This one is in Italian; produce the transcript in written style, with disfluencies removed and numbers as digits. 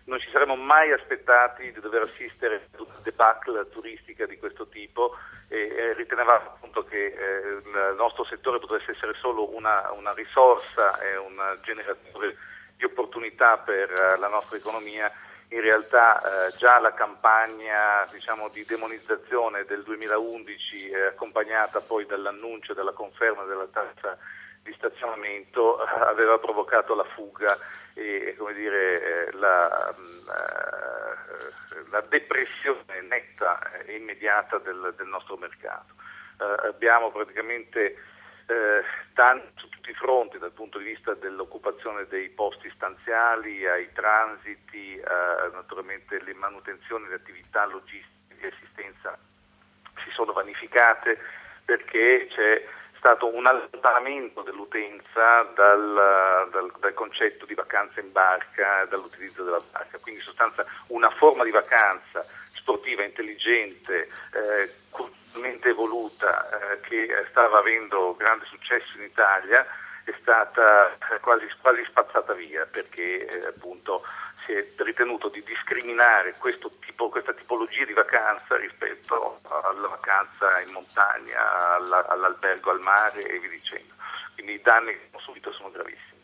non ci saremmo mai aspettati di dover assistere a una debacle turistica di questo tipo e ritenevamo appunto che il nostro settore potesse essere solo una risorsa e un generatore di opportunità per la nostra economia. In realtà già la campagna di demonizzazione del 2011, accompagnata poi dall'annuncio della conferma della tassa di stazionamento, aveva provocato la fuga e la depressione netta e immediata del nostro mercato. Abbiamo praticamente su tutti i fronti, dal punto di vista dell'occupazione dei posti stanziali, ai transiti, naturalmente le manutenzioni, le attività logistiche di assistenza si sono vanificate perché c'è stato un allontanamento dell'utenza dal concetto di vacanza in barca, dall'utilizzo della barca, quindi in sostanza una forma di vacanza sportiva, intelligente, culturalmente evoluta, che stava avendo grande successo in Italia, è stata quasi spazzata via perché appunto si è ritenuto di discriminare questa tipologia di vacanza rispetto alla vacanza in montagna, all'albergo al mare e via dicendo. Quindi i danni che abbiamo subito sono gravissimi.